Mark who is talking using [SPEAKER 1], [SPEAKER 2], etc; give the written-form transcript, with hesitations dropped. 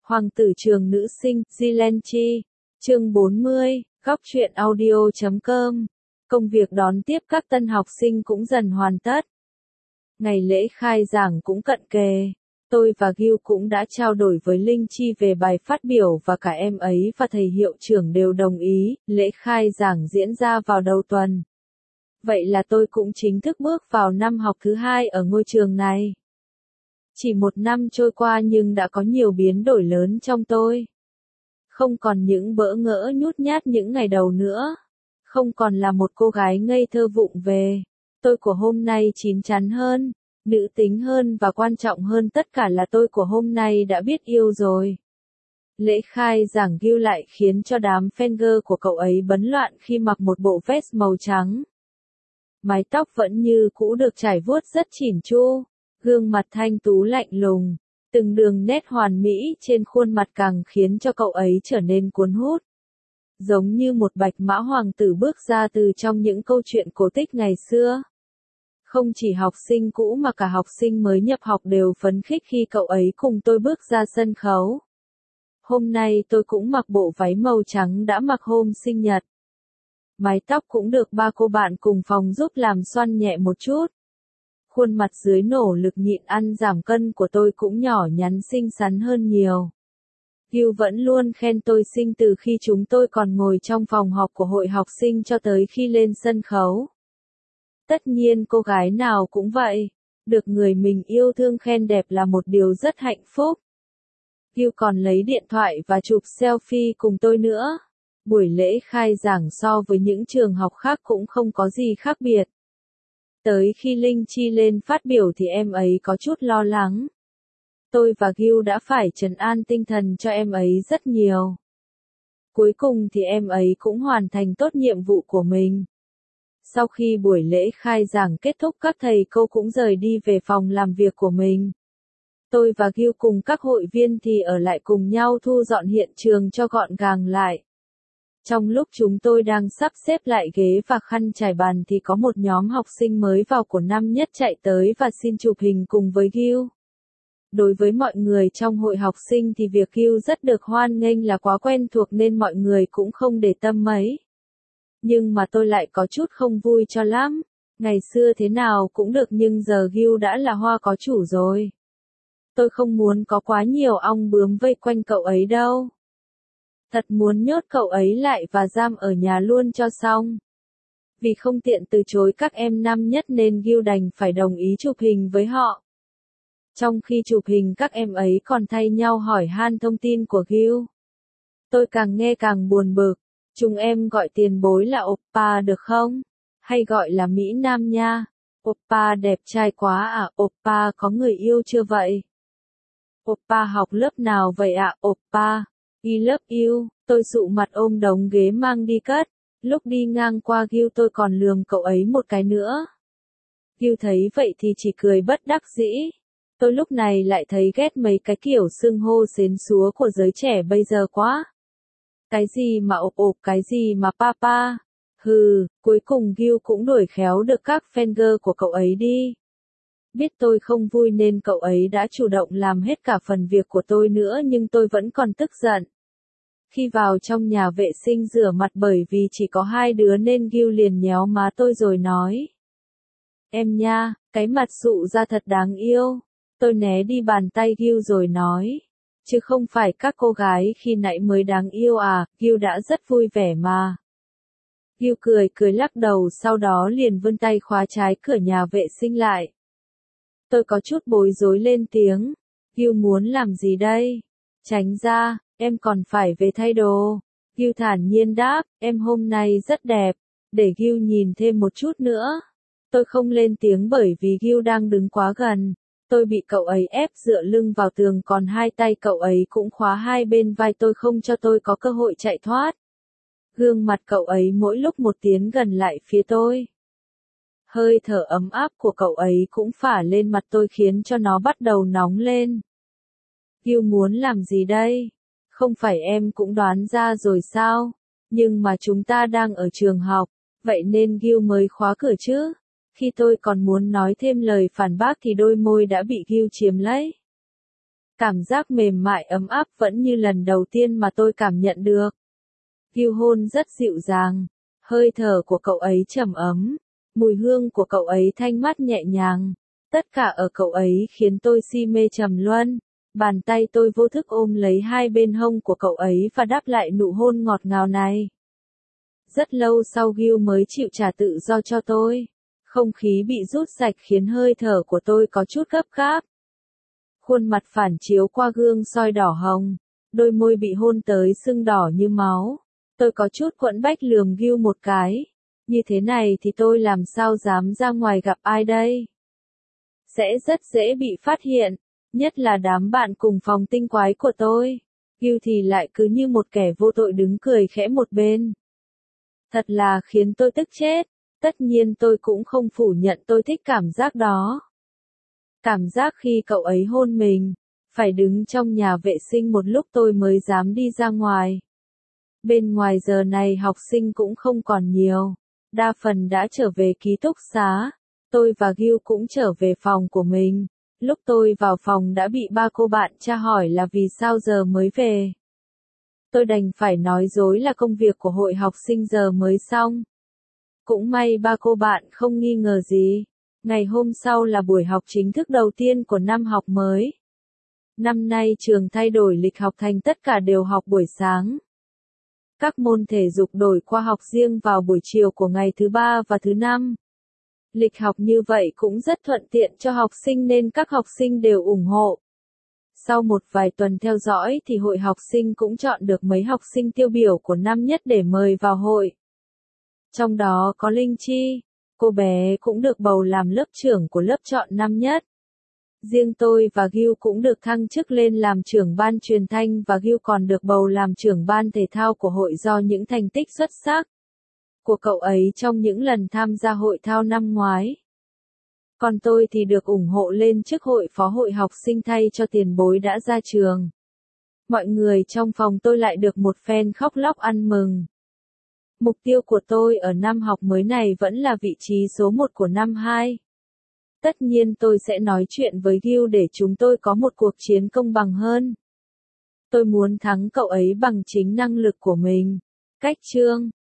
[SPEAKER 1] Hoàng tử trường nữ sinh, Zilenchi. Chương 40, góc truyện audio.com. Công việc đón tiếp các tân học sinh cũng dần hoàn tất. Ngày lễ khai giảng cũng cận kề. Tôi và Gil cũng đã trao đổi với Linh Chi về bài phát biểu và cả em ấy và thầy hiệu trưởng đều đồng ý, lễ khai giảng diễn ra vào đầu tuần. Vậy là tôi cũng chính thức bước vào năm học thứ 2 ở ngôi trường này. Chỉ một năm trôi qua nhưng đã có nhiều biến đổi lớn trong tôi. Không còn những bỡ ngỡ nhút nhát những ngày đầu nữa. Không còn là một cô gái ngây thơ vụng về. Tôi của hôm nay chín chắn hơn, nữ tính hơn và quan trọng hơn tất cả là tôi của hôm nay đã biết yêu rồi. Lễ khai giảng Gil lại khiến cho đám fan của cậu ấy bấn loạn khi mặc một bộ vest màu trắng. Mái tóc vẫn như cũ được trải vuốt rất chỉn chu, gương mặt thanh tú lạnh lùng, từng đường nét hoàn mỹ trên khuôn mặt càng khiến cho cậu ấy trở nên cuốn hút. Giống như một bạch mã hoàng tử bước ra từ trong những câu chuyện cổ tích ngày xưa. Không chỉ học sinh cũ mà cả học sinh mới nhập học đều phấn khích khi cậu ấy cùng tôi bước ra sân khấu. Hôm nay tôi cũng mặc bộ váy màu trắng đã mặc hôm sinh nhật. Mái tóc cũng được ba cô bạn cùng phòng giúp làm xoăn nhẹ một chút. Khuôn mặt dưới nỗ lực nhịn ăn giảm cân của tôi cũng nhỏ nhắn xinh xắn hơn nhiều. Gil vẫn luôn khen tôi xinh từ khi chúng tôi còn ngồi trong phòng họp của hội học sinh cho tới khi lên sân khấu. Tất nhiên cô gái nào cũng vậy, được người mình yêu thương khen đẹp là một điều rất hạnh phúc. Gil còn lấy điện thoại và chụp selfie cùng tôi nữa. Buổi lễ khai giảng so với những trường học khác cũng không có gì khác biệt. Tới khi Linh Chi lên phát biểu thì em ấy có chút lo lắng. Tôi và Gil đã phải trấn an tinh thần cho em ấy rất nhiều. Cuối cùng thì em ấy cũng hoàn thành tốt nhiệm vụ của mình. Sau khi buổi lễ khai giảng kết thúc các thầy cô cũng rời đi về phòng làm việc của mình. Tôi và Gil cùng các hội viên thì ở lại cùng nhau thu dọn hiện trường cho gọn gàng lại. Trong lúc chúng tôi đang sắp xếp lại ghế và khăn trải bàn thì có một nhóm học sinh mới vào của năm nhất chạy tới và xin chụp hình cùng với Gil. Đối với mọi người trong hội học sinh thì việc Gil rất được hoan nghênh là quá quen thuộc nên mọi người cũng không để tâm mấy. Nhưng mà tôi lại có chút không vui cho lắm. Ngày xưa thế nào cũng được nhưng giờ Gil đã là hoa có chủ rồi. Tôi không muốn có quá nhiều ong bướm vây quanh cậu ấy đâu. Thật muốn nhốt cậu ấy lại và giam ở nhà luôn cho xong. Vì không tiện từ chối các em năm nhất nên Gil đành phải đồng ý chụp hình với họ. Trong khi chụp hình các em ấy còn thay nhau hỏi han thông tin của Gil. Tôi càng nghe càng buồn bực. Chúng em gọi tiền bối là Oppa được không? Hay gọi là Mỹ Nam nha? Oppa đẹp trai quá à? Oppa có người yêu chưa vậy? Oppa học lớp nào vậy ạ? Oppa, I love you. Tôi dụ mặt ôm đống ghế mang đi cất. Lúc đi ngang qua Gil tôi còn lườm cậu ấy một cái nữa. Gil thấy vậy thì chỉ cười bất đắc dĩ. Tôi lúc này lại thấy ghét mấy cái kiểu xưng hô xến xúa của giới trẻ bây giờ quá. Cái gì mà ộp, cái gì mà papa. Hừ, cuối cùng Gil cũng đuổi khéo được các fan của cậu ấy đi. Biết tôi không vui nên cậu ấy đã chủ động làm hết cả phần việc của tôi nữa nhưng tôi vẫn còn tức giận. Khi vào trong nhà vệ sinh rửa mặt bởi vì chỉ có hai đứa nên Gil liền nhéo má tôi rồi nói. Em nha, cái mặt sụ ra thật đáng yêu. Tôi né đi bàn tay Gil rồi nói. Chứ không phải các cô gái khi nãy mới đáng yêu à, Gil đã rất vui vẻ mà. Gil cười lắc đầu sau đó liền vươn tay khóa trái cửa nhà vệ sinh lại. Tôi có chút bối rối lên tiếng. Gil muốn làm gì đây? Tránh ra, em còn phải về thay đồ. Gil thản nhiên đáp, em hôm nay rất đẹp. Để Gil nhìn thêm một chút nữa. Tôi không lên tiếng bởi vì Gil đang đứng quá gần. Tôi bị cậu ấy ép dựa lưng vào tường còn hai tay cậu ấy cũng khóa hai bên vai tôi không cho tôi có cơ hội chạy thoát. Gương mặt cậu ấy mỗi lúc một tiến gần lại phía tôi. Hơi thở ấm áp của cậu ấy cũng phả lên mặt tôi khiến cho nó bắt đầu nóng lên. Gil muốn làm gì đây? Không phải em cũng đoán ra rồi sao? Nhưng mà chúng ta đang ở trường học, vậy nên Gil mới khóa cửa chứ? Khi tôi còn muốn nói thêm lời phản bác thì đôi môi đã bị Gil chiếm lấy. Cảm giác mềm mại ấm áp vẫn như lần đầu tiên mà tôi cảm nhận được. Gil hôn rất dịu dàng, hơi thở của cậu ấy trầm ấm, mùi hương của cậu ấy thanh mát nhẹ nhàng, tất cả ở cậu ấy khiến tôi si mê trầm luân. Bàn tay tôi vô thức ôm lấy hai bên hông của cậu ấy và đáp lại nụ hôn ngọt ngào này. Rất lâu sau Gil mới chịu trả tự do cho tôi. Không khí bị rút sạch khiến hơi thở của tôi có chút gấp gáp. Khuôn mặt phản chiếu qua gương soi đỏ hồng, đôi môi bị hôn tới sưng đỏ như máu. Tôi có chút quẫn bách lườm Gil một cái. Như thế này thì tôi làm sao dám ra ngoài gặp ai đây? Sẽ rất dễ bị phát hiện, nhất là đám bạn cùng phòng tinh quái của tôi. Gil thì lại cứ như một kẻ vô tội đứng cười khẽ một bên. Thật là khiến tôi tức chết. Tất nhiên tôi cũng không phủ nhận tôi thích cảm giác đó. Cảm giác khi cậu ấy hôn mình, phải đứng trong nhà vệ sinh một lúc tôi mới dám đi ra ngoài. Bên ngoài giờ này học sinh cũng không còn nhiều, đa phần đã trở về ký túc xá. Tôi và Gil cũng trở về phòng của mình. Lúc tôi vào phòng đã bị ba cô bạn tra hỏi là vì sao giờ mới về. Tôi đành phải nói dối là công việc của hội học sinh giờ mới xong. Cũng may ba cô bạn không nghi ngờ gì. Ngày hôm sau là buổi học chính thức đầu tiên của năm học mới. Năm nay trường thay đổi lịch học thành tất cả đều học buổi sáng. Các môn thể dục đổi qua học riêng vào buổi chiều của ngày thứ ba và thứ năm. Lịch học như vậy cũng rất thuận tiện cho học sinh nên các học sinh đều ủng hộ. Sau một vài tuần theo dõi thì hội học sinh cũng chọn được mấy học sinh tiêu biểu của năm nhất để mời vào hội. Trong đó có Linh Chi, cô bé cũng được bầu làm lớp trưởng của lớp chọn năm nhất. Riêng tôi và Gil cũng được thăng chức lên làm trưởng ban truyền thanh và Gil còn được bầu làm trưởng ban thể thao của hội do những thành tích xuất sắc của cậu ấy trong những lần tham gia hội thao năm ngoái. Còn tôi thì được ủng hộ lên chức hội phó hội học sinh thay cho tiền bối đã ra trường. Mọi người trong phòng tôi lại được một phen khóc lóc ăn mừng. Mục tiêu của tôi ở năm học mới này vẫn là vị trí số 1 của năm 2. Tất nhiên tôi sẽ nói chuyện với Gil để chúng tôi có một cuộc chiến công bằng hơn. Tôi muốn thắng cậu ấy bằng chính năng lực của mình. Cách chương